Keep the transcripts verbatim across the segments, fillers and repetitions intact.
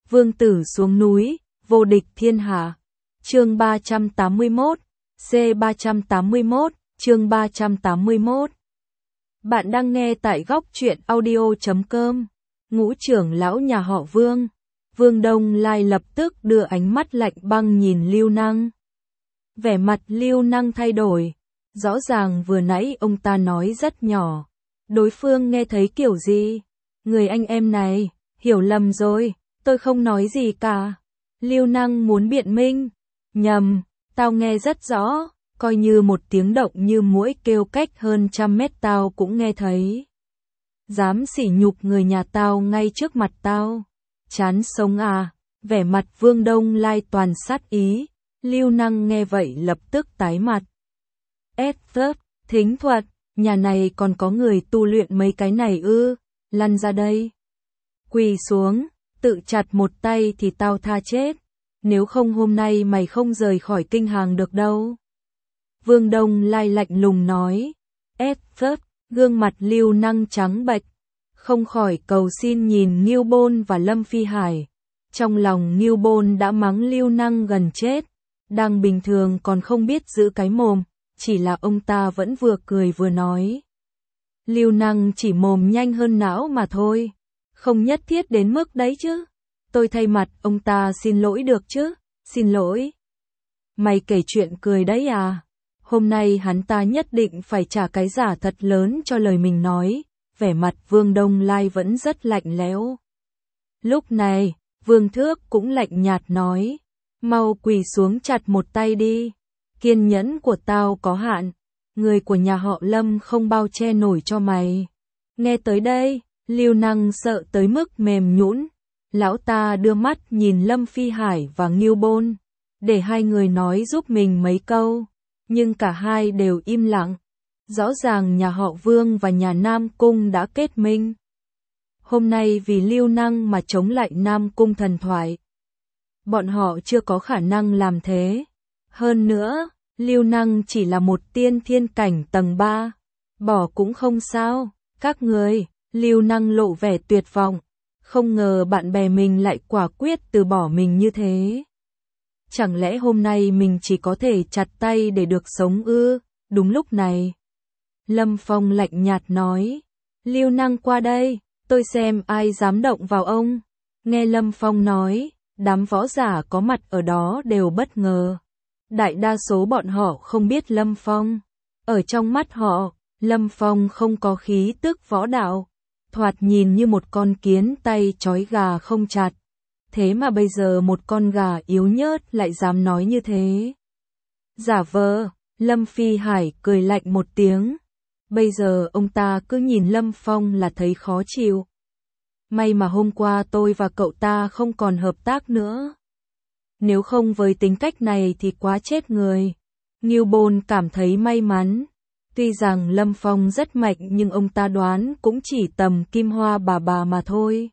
vương tử xuống núi, vô địch thiên hạ. Chương ba trăm tám mươi mốt, C ba trăm tám mươi mốt, chương ba trăm tám mươi mốt. Bạn đang nghe tại góc truyện audio chấm com. Ngũ trưởng lão nhà họ Vương, Vương Đông Lai lập tức đưa ánh mắt lạnh băng nhìn Lưu Năng. Vẻ mặt Lưu Năng thay đổi, rõ ràng vừa nãy ông ta nói rất nhỏ, đối phương nghe thấy kiểu gì? Người anh em này, hiểu lầm rồi, tôi không nói gì cả. Lưu Năng muốn biện minh, nhầm, tao nghe rất rõ, coi như một tiếng động như muỗi kêu cách hơn trăm mét tao cũng nghe thấy. Dám sỉ nhục người nhà tao ngay trước mặt tao, chán sống à? Vẻ mặt Vương Đông Lai toàn sát ý. Lưu Năng nghe vậy lập tức tái mặt. Ết phớt, thính thuật, nhà này còn có người tu luyện mấy cái này ư? Lăn ra đây. Quỳ xuống, tự chặt một tay thì tao tha chết. Nếu không hôm nay mày không rời khỏi kinh hàng được đâu. Vương Đông Lai lạnh lùng nói. Ết phớt, gương mặt Lưu Năng trắng bệch, không khỏi cầu xin nhìn Ngưu Bôn và Lâm Phi Hải. Trong lòng Ngưu Bôn đã mắng Lưu Năng gần chết, đang bình thường còn không biết giữ cái mồm, chỉ là ông ta vẫn vừa cười vừa nói. Lưu Năng chỉ mồm nhanh hơn não mà thôi, không nhất thiết đến mức đấy chứ. Tôi thay mặt ông ta xin lỗi được chứ, xin lỗi. Mày kể chuyện cười đấy à? Hôm nay hắn ta nhất định phải trả cái giả thật lớn cho lời mình nói. Vẻ mặt Vương Đông Lai vẫn rất lạnh lẽo. Lúc này, Vương Thước cũng lạnh nhạt nói. Mau quỳ xuống chặt một tay đi. Kiên nhẫn của tao có hạn. Người của nhà họ Lâm không bao che nổi cho mày. Nghe tới đây, Lưu Năng sợ tới mức mềm nhũn. Lão ta đưa mắt nhìn Lâm Phi Hải và Ngưu Bôn, để hai người nói giúp mình mấy câu. Nhưng cả hai đều im lặng. Rõ ràng nhà họ Vương và nhà Nam Cung đã kết minh. Hôm nay vì Lưu Năng mà chống lại Nam Cung thần thoại. Bọn họ chưa có khả năng làm thế. Hơn nữa, Lưu Năng chỉ là một tiên thiên cảnh tầng ba. Bỏ cũng không sao, các người. Lưu Năng lộ vẻ tuyệt vọng. Không ngờ bạn bè mình lại quả quyết từ bỏ mình như thế. Chẳng lẽ hôm nay mình chỉ có thể chặt tay để được sống ư? Đúng lúc này, Lâm Phong lạnh nhạt nói. Lưu Năng qua đây, tôi xem ai dám động vào ông. Nghe Lâm Phong nói, đám võ giả có mặt ở đó đều bất ngờ. Đại đa số bọn họ không biết Lâm Phong. Ở trong mắt họ, Lâm Phong không có khí tức võ đạo. Thoạt nhìn như một con kiến tay trói gà không chặt. Thế mà bây giờ một con gà yếu nhớt lại dám nói như thế. Giả vờ, Lâm Phi Hải cười lạnh một tiếng. Bây giờ ông ta cứ nhìn Lâm Phong là thấy khó chịu. May mà hôm qua tôi và cậu ta không còn hợp tác nữa. Nếu không với tính cách này thì quá chết người. Ngưu Bôn cảm thấy may mắn. Tuy rằng Lâm Phong rất mạnh nhưng ông ta đoán cũng chỉ tầm kim hoa bà bà mà thôi.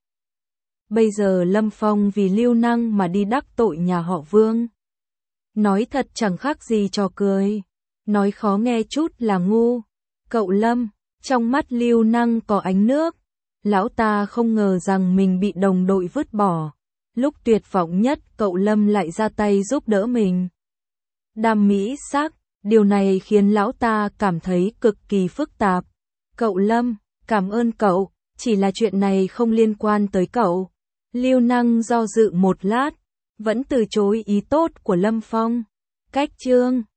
Bây giờ Lâm Phong vì Lưu Năng mà đi đắc tội nhà họ Vương. Nói thật chẳng khác gì trò cười. Nói khó nghe chút là ngu. Cậu Lâm, trong mắt Lưu Năng có ánh nước. Lão ta không ngờ rằng mình bị đồng đội vứt bỏ. Lúc tuyệt vọng nhất cậu Lâm lại ra tay giúp đỡ mình. Đam mỹ sắc, điều này khiến lão ta cảm thấy cực kỳ phức tạp. Cậu Lâm, cảm ơn cậu, chỉ là chuyện này không liên quan tới cậu. Lưu Năng do dự một lát, vẫn từ chối ý tốt của Lâm Phong. Cách chương